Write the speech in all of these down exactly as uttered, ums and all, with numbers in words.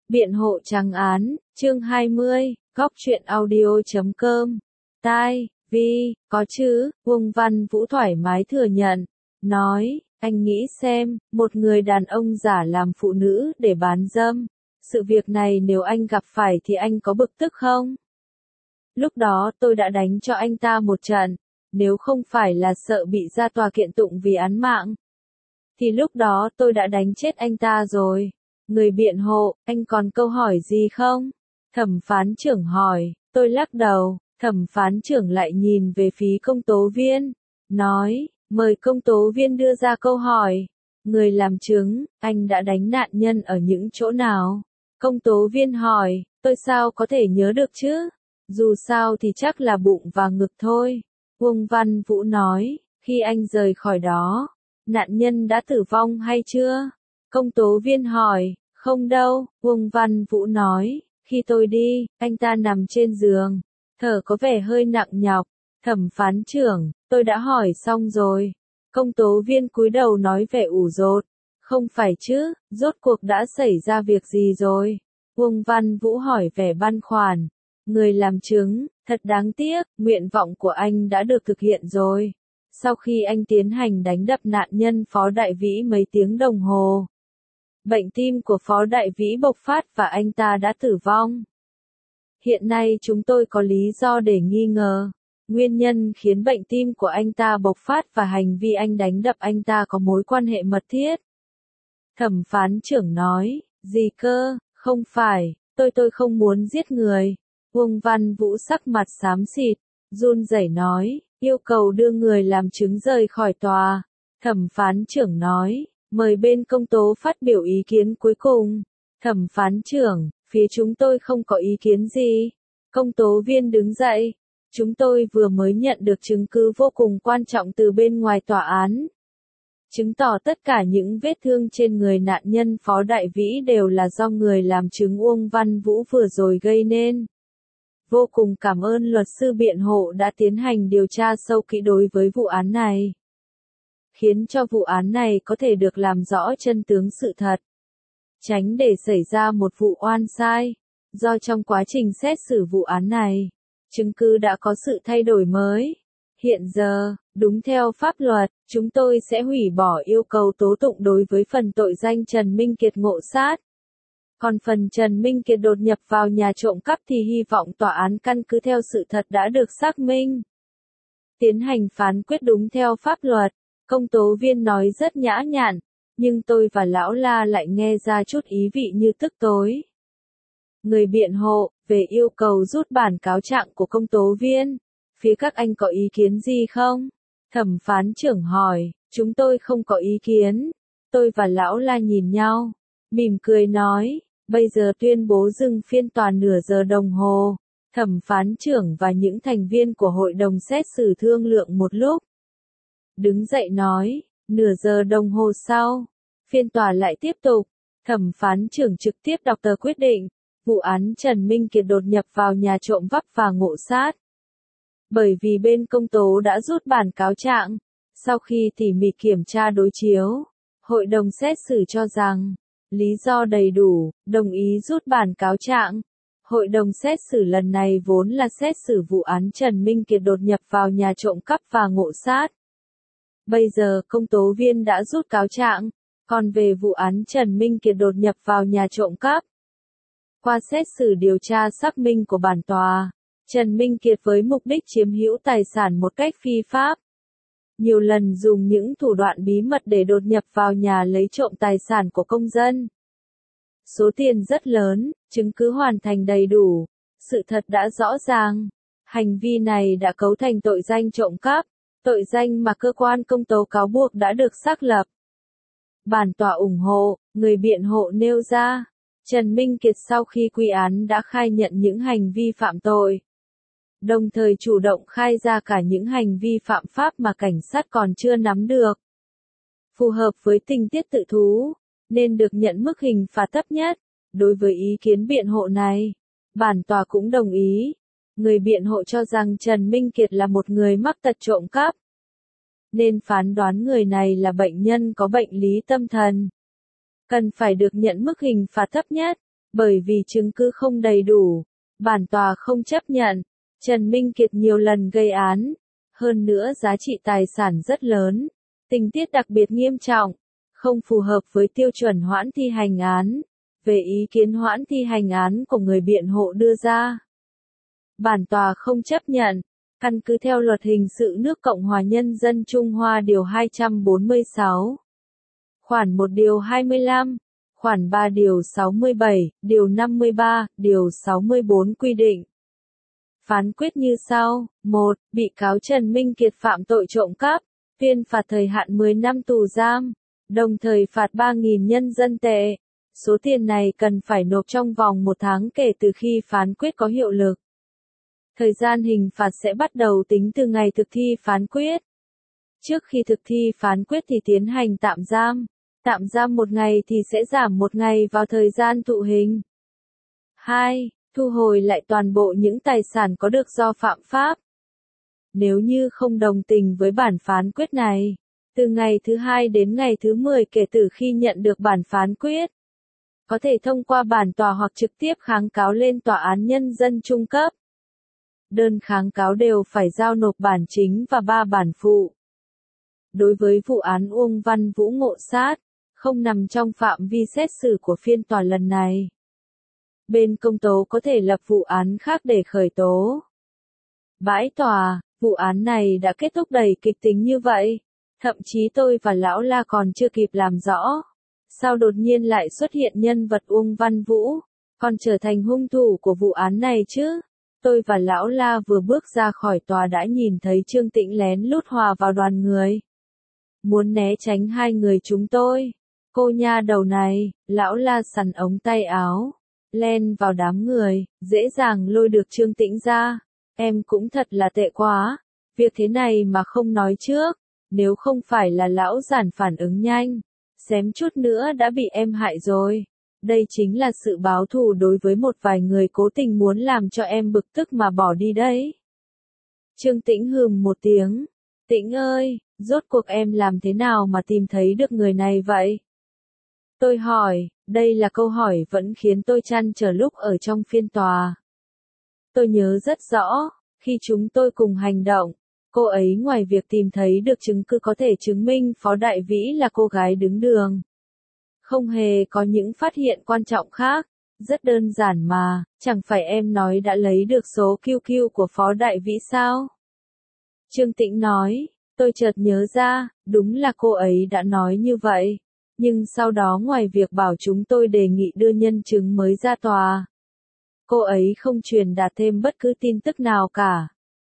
Biện hộ trắng án, chương hai mươi, góc truyện audio chấm com. Tai, Vi, có chứ, Uông Văn Vũ thoải mái thừa nhận. Nói, anh nghĩ xem, một người đàn ông giả làm phụ nữ để bán dâm. Sự việc này nếu anh gặp phải thì anh có bực tức không? Lúc đó tôi đã đánh cho anh ta một trận. Nếu không phải là sợ bị ra tòa kiện tụng vì án mạng, thì lúc đó tôi đã đánh chết anh ta rồi. Người biện hộ, anh còn câu hỏi gì không? Thẩm phán trưởng hỏi, tôi lắc đầu, thẩm phán trưởng lại nhìn về phía công tố viên, nói, mời công tố viên đưa ra câu hỏi. Người làm chứng, anh đã đánh nạn nhân ở những chỗ nào? Công tố viên hỏi, tôi sao có thể nhớ được chứ? Dù sao thì chắc là bụng và ngực thôi. Uông Văn Vũ nói, khi anh rời khỏi đó, nạn nhân đã tử vong hay chưa? Công tố viên hỏi, không đâu, Uông Văn Vũ nói, khi tôi đi, anh ta nằm trên giường, thở có vẻ hơi nặng nhọc. Thẩm phán trưởng, tôi đã hỏi xong rồi. Công tố viên cúi đầu nói vẻ ủ rột, không phải chứ, rốt cuộc đã xảy ra việc gì rồi? Uông Văn Vũ hỏi vẻ băn khoăn. Người làm chứng, thật đáng tiếc, nguyện vọng của anh đã được thực hiện rồi. Sau khi anh tiến hành đánh đập nạn nhân Phó Đại Vĩ mấy tiếng đồng hồ, bệnh tim của Phó Đại Vĩ bộc phát và anh ta đã tử vong. Hiện nay chúng tôi có lý do để nghi ngờ, nguyên nhân khiến bệnh tim của anh ta bộc phát và hành vi anh đánh đập anh ta có mối quan hệ mật thiết. Thẩm phán trưởng nói, gì cơ, không phải, tôi tôi không muốn giết người. Uông Văn Vũ sắc mặt xám xịt, run rẩy nói, yêu cầu đưa người làm chứng rời khỏi tòa. Thẩm phán trưởng nói, mời bên công tố phát biểu ý kiến cuối cùng. Thẩm phán trưởng, phía chúng tôi không có ý kiến gì. Công tố viên đứng dậy, chúng tôi vừa mới nhận được chứng cứ vô cùng quan trọng từ bên ngoài tòa án, chứng tỏ tất cả những vết thương trên người nạn nhân Phó Đại Vĩ đều là do người làm chứng Uông Văn Vũ vừa rồi gây nên. Vô cùng cảm ơn luật sư biện hộ đã tiến hành điều tra sâu kỹ đối với vụ án này, khiến cho vụ án này có thể được làm rõ chân tướng sự thật, tránh để xảy ra một vụ oan sai. Do trong quá trình xét xử vụ án này, chứng cứ đã có sự thay đổi mới. Hiện giờ, đúng theo pháp luật, chúng tôi sẽ hủy bỏ yêu cầu tố tụng đối với phần tội danh Trần Minh Kiệt ngộ sát. Còn phần Trần Minh Kiệt đột nhập vào nhà trộm cắp thì hy vọng tòa án căn cứ theo sự thật đã được xác minh, tiến hành phán quyết đúng theo pháp luật. Công tố viên nói rất nhã nhặn, nhưng tôi và Lão La lại nghe ra chút ý vị như tức tối. Người biện hộ, về yêu cầu rút bản cáo trạng của công tố viên, phía các anh có ý kiến gì không? Thẩm phán trưởng hỏi, chúng tôi không có ý kiến. Tôi và Lão La nhìn nhau, mỉm cười nói, bây giờ tuyên bố dừng phiên tòa nửa giờ đồng hồ. Thẩm phán trưởng và những thành viên của hội đồng xét xử thương lượng một lúc, đứng dậy nói, nửa giờ đồng hồ sau, phiên tòa lại tiếp tục. Thẩm phán trưởng trực tiếp đọc tờ quyết định, vụ án Trần Minh Kiệt đột nhập vào nhà trộm vắp và ngộ sát. Bởi vì bên công tố đã rút bản cáo trạng, sau khi tỉ mỉ kiểm tra đối chiếu, hội đồng xét xử cho rằng, lý do đầy đủ, đồng ý rút bản cáo trạng. Hội đồng xét xử lần này vốn là xét xử vụ án Trần Minh Kiệt đột nhập vào nhà trộm cắp và ngộ sát. Bây giờ công tố viên đã rút cáo trạng, còn về vụ án Trần Minh Kiệt đột nhập vào nhà trộm cắp, qua xét xử điều tra xác minh của bản tòa, Trần Minh Kiệt với mục đích chiếm hữu tài sản một cách phi pháp, nhiều lần dùng những thủ đoạn bí mật để đột nhập vào nhà lấy trộm tài sản của công dân. Số tiền rất lớn, chứng cứ hoàn thành đầy đủ, sự thật đã rõ ràng. Hành vi này đã cấu thành tội danh trộm cắp, tội danh mà cơ quan công tố cáo buộc đã được xác lập. Bản tòa ủng hộ, người biện hộ nêu ra, Trần Minh Kiệt sau khi quy án đã khai nhận những hành vi phạm tội, đồng thời chủ động khai ra cả những hành vi phạm pháp mà cảnh sát còn chưa nắm được. Phù hợp với tình tiết tự thú, nên được nhận mức hình phạt thấp nhất. Đối với ý kiến biện hộ này, bản tòa cũng đồng ý. Người biện hộ cho rằng Trần Minh Kiệt là một người mắc tật trộm cắp, nên phán đoán người này là bệnh nhân có bệnh lý tâm thần, cần phải được nhận mức hình phạt thấp nhất. Bởi vì chứng cứ không đầy đủ, bản tòa không chấp nhận. Trần Minh Kiệt nhiều lần gây án, hơn nữa giá trị tài sản rất lớn, tình tiết đặc biệt nghiêm trọng, không phù hợp với tiêu chuẩn hoãn thi hành án. Về ý kiến hoãn thi hành án của người biện hộ đưa ra, bản tòa không chấp nhận. Căn cứ theo Luật Hình sự nước Cộng hòa Nhân dân Trung Hoa điều hai trăm bốn mươi sáu, khoản một điều hai mươi lăm, khoản ba điều sáu mươi bảy, điều năm mươi ba, điều sáu mươi bốn quy định. Phán quyết như sau: một. Bị cáo Trần Minh Kiệt phạm tội trộm cắp, tuyên phạt thời hạn mười năm tù giam, đồng thời phạt ba nghìn nhân dân tệ. Số tiền này cần phải nộp trong vòng một tháng kể từ khi phán quyết có hiệu lực. Thời gian hình phạt sẽ bắt đầu tính từ ngày thực thi phán quyết. Trước khi thực thi phán quyết thì tiến hành tạm giam. Tạm giam một ngày thì sẽ giảm một ngày vào thời gian thụ hình. hai. Thu hồi lại toàn bộ những tài sản có được do phạm pháp. Nếu như không đồng tình với bản phán quyết này, từ ngày thứ hai đến ngày thứ mười kể từ khi nhận được bản phán quyết, có thể thông qua bản tòa hoặc trực tiếp kháng cáo lên Tòa án Nhân dân trung cấp. Đơn kháng cáo đều phải giao nộp bản chính và ba bản phụ. Đối với vụ án Uông Văn Vũ ngộ sát, không nằm trong phạm vi xét xử của phiên tòa lần này. Bên công tố có thể lập vụ án khác để khởi tố. Bãi tòa, vụ án này đã kết thúc đầy kịch tính như vậy. Thậm chí tôi và Lão La còn chưa kịp làm rõ. Sao đột nhiên lại xuất hiện nhân vật Uông Văn Vũ, còn trở thành hung thủ của vụ án này chứ? Tôi và Lão La vừa bước ra khỏi tòa đã nhìn thấy Trương Tĩnh lén lút hòa vào đoàn người. Muốn né tránh hai người chúng tôi. Cô nha đầu này, Lão La sắn ống tay áo, len vào đám người, dễ dàng lôi được Trương Tĩnh ra. Em cũng thật là tệ quá, việc thế này mà không nói trước, nếu không phải là Lão Giản phản ứng nhanh, xém chút nữa đã bị em hại rồi. Đây chính là sự báo thù đối với một vài người cố tình muốn làm cho em bực tức mà bỏ đi đấy. Trương Tĩnh hừm một tiếng. Tĩnh ơi, rốt cuộc em làm thế nào mà tìm thấy được người này vậy? Tôi hỏi, đây là câu hỏi vẫn khiến tôi trăn trở lúc ở trong phiên tòa. Tôi nhớ rất rõ, khi chúng tôi cùng hành động, cô ấy ngoài việc tìm thấy được chứng cứ có thể chứng minh Phó Đại Vĩ là cô gái đứng đường, không hề có những phát hiện quan trọng khác. Rất đơn giản mà, chẳng phải em nói đã lấy được số quy quy của Phó Đại Vĩ sao? Trương Tĩnh nói, tôi chợt nhớ ra, đúng là cô ấy đã nói như vậy. Nhưng sau đó ngoài việc bảo chúng tôi đề nghị đưa nhân chứng mới ra tòa, cô ấy không truyền đạt thêm bất cứ tin tức nào cả.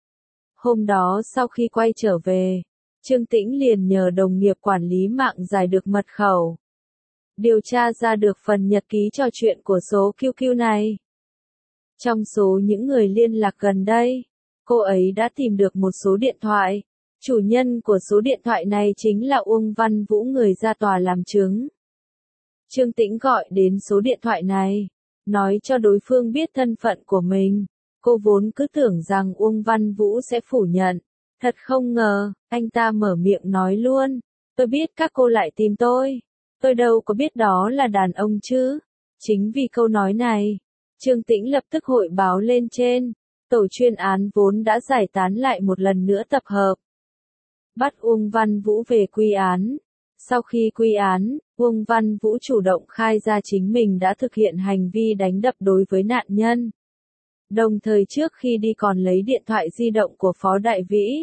Hôm đó sau khi quay trở về, Trương Tĩnh liền nhờ đồng nghiệp quản lý mạng giải được mật khẩu, điều tra ra được phần nhật ký trò chuyện của số quy quy này. Trong số những người liên lạc gần đây, cô ấy đã tìm được một số điện thoại. Chủ nhân của số điện thoại này chính là Uông Văn Vũ, người ra tòa làm chứng. Trương Tĩnh gọi đến số điện thoại này, nói cho đối phương biết thân phận của mình. Cô vốn cứ tưởng rằng Uông Văn Vũ sẽ phủ nhận. Thật không ngờ, anh ta mở miệng nói luôn. Tôi biết các cô lại tìm tôi. Tôi đâu có biết đó là đàn ông chứ. Chính vì câu nói này, Trương Tĩnh lập tức hội báo lên trên. Tổ chuyên án vốn đã giải tán lại một lần nữa tập hợp, bắt Uông Văn Vũ về quy án. Sau khi quy án, Uông Văn Vũ chủ động khai ra chính mình đã thực hiện hành vi đánh đập đối với nạn nhân. Đồng thời trước khi đi còn lấy điện thoại di động của Phó Đại Vĩ.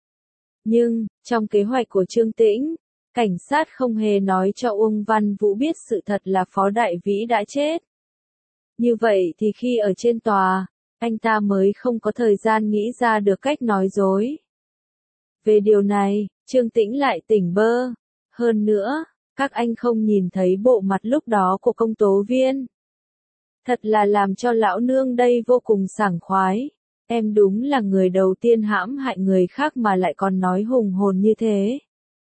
Nhưng, trong kế hoạch của Trương Tĩnh, cảnh sát không hề nói cho Uông Văn Vũ biết sự thật là Phó Đại Vĩ đã chết. Như vậy thì khi ở trên tòa, anh ta mới không có thời gian nghĩ ra được cách nói dối. Về điều này, Trương Tĩnh lại tỉnh bơ. Hơn nữa, các anh không nhìn thấy bộ mặt lúc đó của công tố viên. Thật là làm cho lão nương đây vô cùng sảng khoái. Em đúng là người đầu tiên hãm hại người khác mà lại còn nói hùng hồn như thế.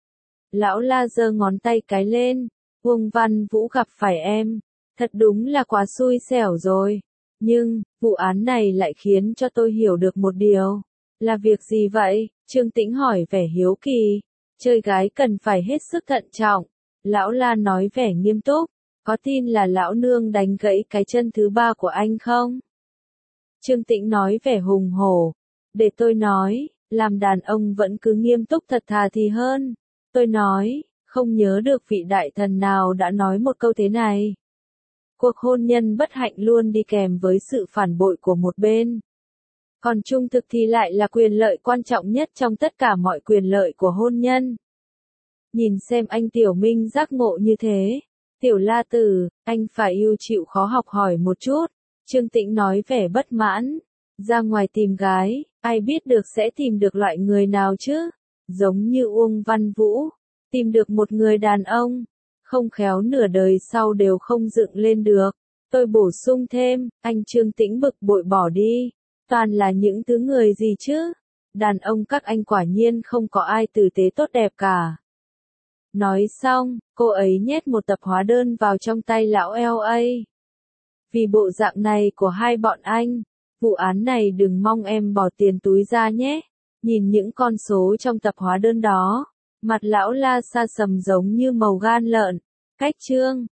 Lão La giơ ngón tay cái lên. Uông Văn Vũ gặp phải em. Thật đúng là quá xui xẻo rồi. Nhưng, vụ án này lại khiến cho tôi hiểu được một điều. Là việc gì vậy? Trương Tĩnh hỏi vẻ hiếu kỳ. Chơi gái cần phải hết sức thận trọng. Lão La nói vẻ nghiêm túc. Có tin là lão nương đánh gãy cái chân thứ ba của anh không? Trương Tĩnh nói vẻ hùng hổ. Để tôi nói, làm đàn ông vẫn cứ nghiêm túc thật thà thì hơn. Tôi nói, không nhớ được vị đại thần nào đã nói một câu thế này. Cuộc hôn nhân bất hạnh luôn đi kèm với sự phản bội của một bên. Còn trung thực thì lại là quyền lợi quan trọng nhất trong tất cả mọi quyền lợi của hôn nhân. Nhìn xem anh Tiểu Minh giác ngộ như thế. Tiểu La Tử, anh phải yêu chịu khó học hỏi một chút. Trương Tĩnh nói vẻ bất mãn. Ra ngoài tìm gái, ai biết được sẽ tìm được loại người nào chứ? Giống như Uông Văn Vũ, tìm được một người đàn ông, không khéo nửa đời sau đều không dựng lên được. Tôi bổ sung thêm, anh Trương Tĩnh bực bội bỏ đi. Toàn là những thứ người gì chứ? Đàn ông các anh quả nhiên không có ai tử tế tốt đẹp cả. Nói xong, cô ấy nhét một tập hóa đơn vào trong tay lão lờ a. Vì bộ dạng này của hai bọn anh, vụ án này đừng mong em bỏ tiền túi ra nhé. Nhìn những con số trong tập hóa đơn đó, mặt lão La xa sầm giống như màu gan lợn. Cách chương